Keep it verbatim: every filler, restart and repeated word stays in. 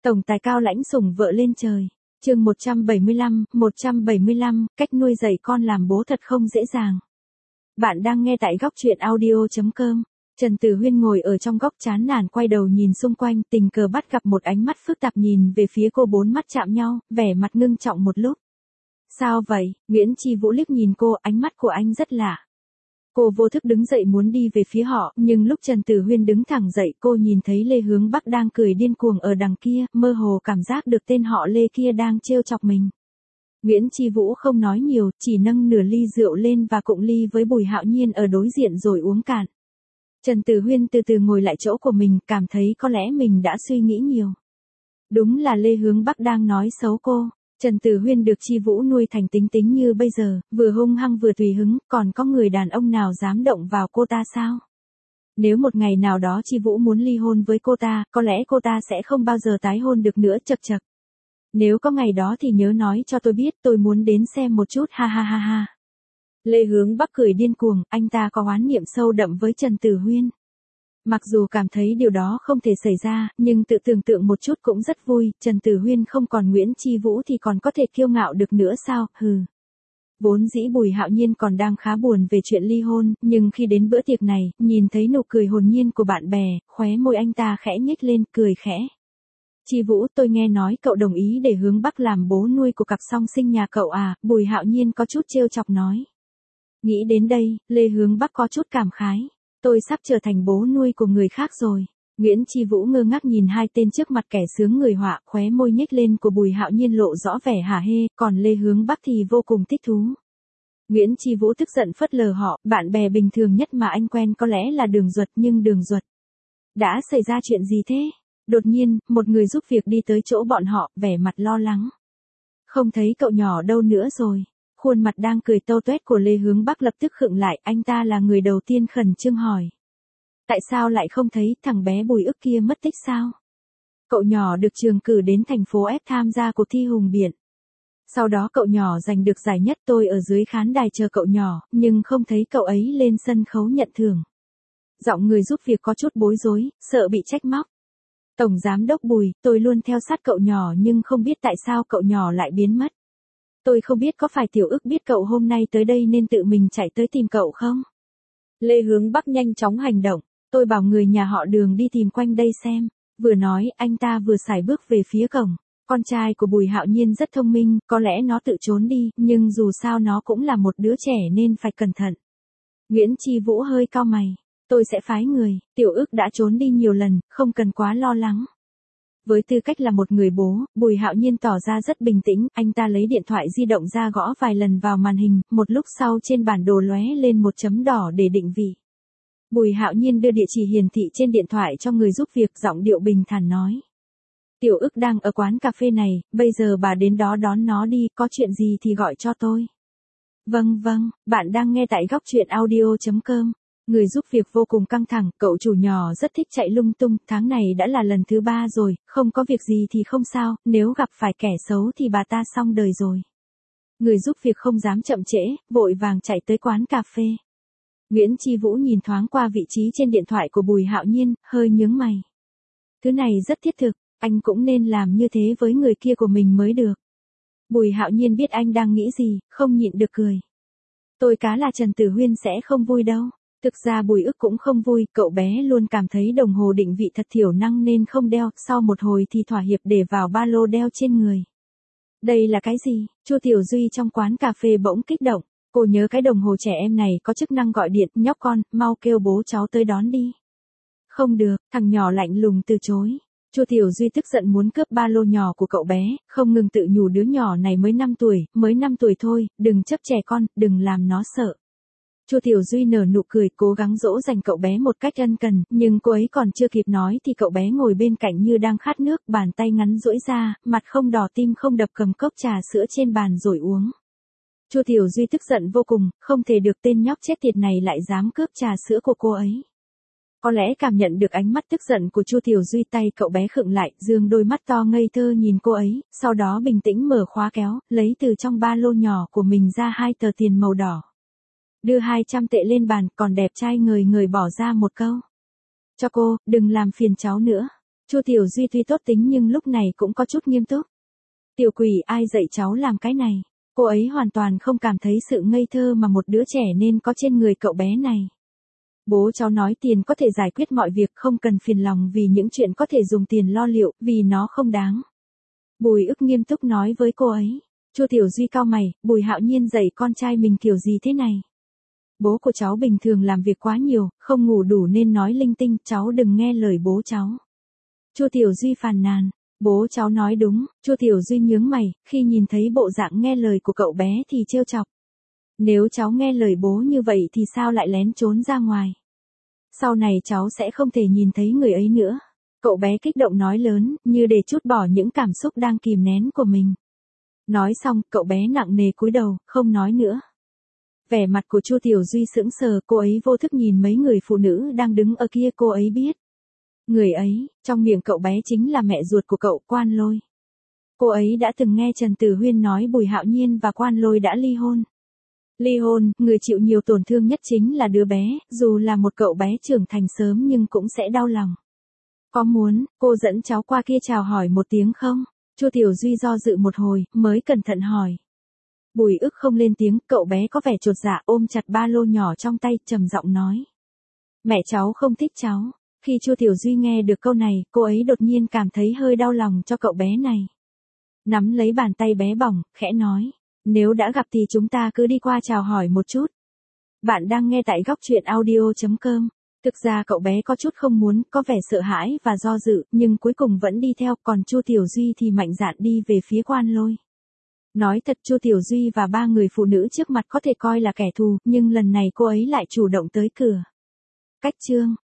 Tổng tài cao lãnh sủng vợ lên trời. Chương một trăm bảy mươi lăm, một trăm bảy mươi lăm, cách nuôi dạy con làm bố thật không dễ dàng. Bạn đang nghe tại góc truyện audio chấm com. Trần Tử Huyên ngồi ở trong góc chán nản quay đầu nhìn xung quanh, tình cờ bắt gặp một ánh mắt phức tạp nhìn về phía cô, bốn mắt chạm nhau, vẻ mặt ngưng trọng một lúc. Sao vậy? Nguyễn Chi Vũ liếc nhìn cô, ánh mắt của anh rất lạ. Cô vô thức đứng dậy muốn đi về phía họ, nhưng lúc Trần Tử Huyên đứng thẳng dậy cô nhìn thấy Lê Hướng Bắc đang cười điên cuồng ở đằng kia, mơ hồ cảm giác được tên họ Lê kia đang trêu chọc mình. Nguyễn Chi Vũ không nói nhiều, chỉ nâng nửa ly rượu lên và cụng ly với Bùi Hạo Nhiên ở đối diện rồi uống cạn. Trần Tử Huyên từ từ ngồi lại chỗ của mình, cảm thấy có lẽ mình đã suy nghĩ nhiều. Đúng là Lê Hướng Bắc đang nói xấu cô. Trần Tử Huyên được Chi Vũ nuôi thành tính tính như bây giờ, vừa hung hăng vừa tùy hứng, còn có người đàn ông nào dám động vào cô ta sao? Nếu một ngày nào đó Chi Vũ muốn ly hôn với cô ta, có lẽ cô ta sẽ không bao giờ tái hôn được nữa, chậc chậc. Nếu có ngày đó thì nhớ nói cho tôi biết, tôi muốn đến xem một chút, ha ha ha ha. Lê Hướng Bắc cười điên cuồng, anh ta có oán niệm sâu đậm với Trần Tử Huyên. Mặc dù cảm thấy điều đó không thể xảy ra, nhưng tự tưởng tượng một chút cũng rất vui, Trần Tử Huyên không còn Nguyễn Chi Vũ thì còn có thể kiêu ngạo được nữa sao, hừ. Vốn dĩ Bùi Hạo Nhiên còn đang khá buồn về chuyện ly hôn, nhưng khi đến bữa tiệc này, nhìn thấy nụ cười hồn nhiên của bạn bè, khóe môi anh ta khẽ nhếch lên, cười khẽ. Chi Vũ, tôi nghe nói cậu đồng ý để Hướng Bắc làm bố nuôi của cặp song sinh nhà cậu à, Bùi Hạo Nhiên có chút trêu chọc nói. Nghĩ đến đây, Lê Hướng Bắc có chút cảm khái. Tôi sắp trở thành bố nuôi của người khác rồi. Nguyễn Chi Vũ ngơ ngác nhìn hai tên trước mặt kẻ sướng người họa, khóe môi nhếch lên của Bùi Hạo Nhiên lộ rõ vẻ hả hê, còn Lê Hướng Bắc thì vô cùng thích thú. Nguyễn Chi Vũ tức giận phớt lờ họ, bạn bè bình thường nhất mà anh quen có lẽ là Đường Duật, nhưng Đường Duật. Đã xảy ra chuyện gì thế? Đột nhiên, một người giúp việc đi tới chỗ bọn họ, vẻ mặt lo lắng. Không thấy cậu nhỏ đâu nữa rồi. Khuôn mặt đang cười tâu tuét của Lê Hướng Bắc lập tức khựng lại, anh ta là người đầu tiên khẩn trương hỏi. Tại sao lại không thấy, thằng bé Bùi Ức kia mất tích sao? Cậu nhỏ được trường cử đến thành phố F tham gia cuộc thi hùng biện. Sau đó cậu nhỏ giành được giải nhất, tôi ở dưới khán đài chờ cậu nhỏ, nhưng không thấy cậu ấy lên sân khấu nhận thưởng. Giọng người giúp việc có chút bối rối, sợ bị trách móc. Tổng giám đốc Bùi, tôi luôn theo sát cậu nhỏ nhưng không biết tại sao cậu nhỏ lại biến mất. Tôi không biết có phải Tiểu Ức biết cậu hôm nay tới đây nên tự mình chạy tới tìm cậu không? Lê Hướng Bắc nhanh chóng hành động, tôi bảo người nhà họ Đường đi tìm quanh đây xem. Vừa nói, anh ta vừa sải bước về phía cổng. Con trai của Bùi Hạo Nhiên rất thông minh, có lẽ nó tự trốn đi, nhưng dù sao nó cũng là một đứa trẻ nên phải cẩn thận. Nguyễn Chi Vũ hơi cau mày. Tôi sẽ phái người, Tiểu Ức đã trốn đi nhiều lần, không cần quá lo lắng. Với tư cách là một người bố, Bùi Hạo Nhiên tỏ ra rất bình tĩnh, anh ta lấy điện thoại di động ra gõ vài lần vào màn hình, một lúc sau trên bản đồ lóe lên một chấm đỏ để định vị. Bùi Hạo Nhiên đưa địa chỉ hiển thị trên điện thoại cho người giúp việc, giọng điệu bình thản nói. Tiểu Ức đang ở quán cà phê này, bây giờ bà đến đó đón nó đi, có chuyện gì thì gọi cho tôi. Vâng vâng, bạn đang nghe tại góc truyện audio chấm com. Người giúp việc vô cùng căng thẳng, cậu chủ nhỏ rất thích chạy lung tung, tháng này đã là lần thứ ba rồi, không có việc gì thì không sao, nếu gặp phải kẻ xấu thì bà ta xong đời rồi. Người giúp việc không dám chậm trễ, vội vàng chạy tới quán cà phê. Nguyễn Chi Vũ nhìn thoáng qua vị trí trên điện thoại của Bùi Hạo Nhiên, hơi nhướng mày. Thứ này rất thiết thực, anh cũng nên làm như thế với người kia của mình mới được. Bùi Hạo Nhiên biết anh đang nghĩ gì, không nhịn được cười. Tôi cá là Trần Tử Huyên sẽ không vui đâu. Thực ra Bùi Ức cũng không vui, cậu bé luôn cảm thấy đồng hồ định vị thật thiểu năng nên không đeo, sau một hồi thì thỏa hiệp để vào ba lô đeo trên người. Đây là cái gì? Chu Tiểu Duy trong quán cà phê bỗng kích động, cô nhớ cái đồng hồ trẻ em này có chức năng gọi điện, nhóc con, mau kêu bố cháu tới đón đi. Không được, thằng nhỏ lạnh lùng từ chối. Chu Tiểu Duy tức giận muốn cướp ba lô nhỏ của cậu bé, không ngừng tự nhủ đứa nhỏ này mới năm tuổi, mới năm tuổi thôi, đừng chấp trẻ con, đừng làm nó sợ. Chu Tiểu Duy nở nụ cười, cố gắng dỗ dành cậu bé một cách ân cần, nhưng cô ấy còn chưa kịp nói thì cậu bé ngồi bên cạnh như đang khát nước, bàn tay ngắn duỗi ra, mặt không đỏ tim không đập cầm cốc trà sữa trên bàn rồi uống. Chu Tiểu Duy tức giận vô cùng, không thể được tên nhóc chết tiệt này lại dám cướp trà sữa của cô ấy. Có lẽ cảm nhận được ánh mắt tức giận của Chu Tiểu Duy, tay cậu bé khựng lại, dương đôi mắt to ngây thơ nhìn cô ấy, sau đó bình tĩnh mở khóa kéo, lấy từ trong ba lô nhỏ của mình ra hai tờ tiền màu đỏ. Đưa hai trăm tệ lên bàn, còn đẹp trai ngời ngời bỏ ra một câu. Cho cô, đừng làm phiền cháu nữa. Chu Tiểu Duy tuy tốt tính nhưng lúc này cũng có chút nghiêm túc. Tiểu quỷ, ai dạy cháu làm cái này? Cô ấy hoàn toàn không cảm thấy sự ngây thơ mà một đứa trẻ nên có trên người cậu bé này. Bố cháu nói tiền có thể giải quyết mọi việc, không cần phiền lòng vì những chuyện có thể dùng tiền lo liệu, vì nó không đáng. Bùi Ức nghiêm túc nói với cô ấy. Chu Tiểu Duy cau mày, Bùi Hạo Nhiên dạy con trai mình kiểu gì thế này? Bố của cháu bình thường làm việc quá nhiều, không ngủ đủ nên nói linh tinh, cháu đừng nghe lời bố cháu. Chu Tiểu Duy phàn nàn, bố cháu nói đúng. Chu Tiểu Duy nhướng mày, khi nhìn thấy bộ dạng nghe lời của cậu bé thì trêu chọc. Nếu cháu nghe lời bố như vậy thì sao lại lén trốn ra ngoài? Sau này cháu sẽ không thể nhìn thấy người ấy nữa. Cậu bé kích động nói lớn, như để trút bỏ những cảm xúc đang kìm nén của mình. Nói xong, cậu bé nặng nề cúi đầu, không nói nữa. Vẻ mặt của Chu Tiểu Duy sững sờ, cô ấy vô thức nhìn mấy người phụ nữ đang đứng ở kia, cô ấy biết. Người ấy, trong miệng cậu bé chính là mẹ ruột của cậu, Quan Lôi. Cô ấy đã từng nghe Trần Tử Huyên nói Bùi Hạo Nhiên và Quan Lôi đã ly hôn. Ly hôn, người chịu nhiều tổn thương nhất chính là đứa bé, dù là một cậu bé trưởng thành sớm nhưng cũng sẽ đau lòng. Có muốn, cô dẫn cháu qua kia chào hỏi một tiếng không? Chu Tiểu Duy do dự một hồi, mới cẩn thận hỏi. Bùi Ức không lên tiếng, cậu bé có vẻ chột dạ ôm chặt ba lô nhỏ trong tay, trầm giọng nói. Mẹ cháu không thích cháu. Khi Chu Tiểu Duy nghe được câu này, cô ấy đột nhiên cảm thấy hơi đau lòng cho cậu bé này. Nắm lấy bàn tay bé bỏng, khẽ nói. Nếu đã gặp thì chúng ta cứ đi qua chào hỏi một chút. Bạn đang nghe tại góc truyện audio chấm com. Thực ra cậu bé có chút không muốn, có vẻ sợ hãi và do dự, nhưng cuối cùng vẫn đi theo, còn Chu Tiểu Duy thì mạnh dạn đi về phía Quan Lôi. Nói thật, Chu Tiểu Duy và ba người phụ nữ trước mặt có thể coi là kẻ thù, nhưng lần này cô ấy lại chủ động tới cửa. Cách chương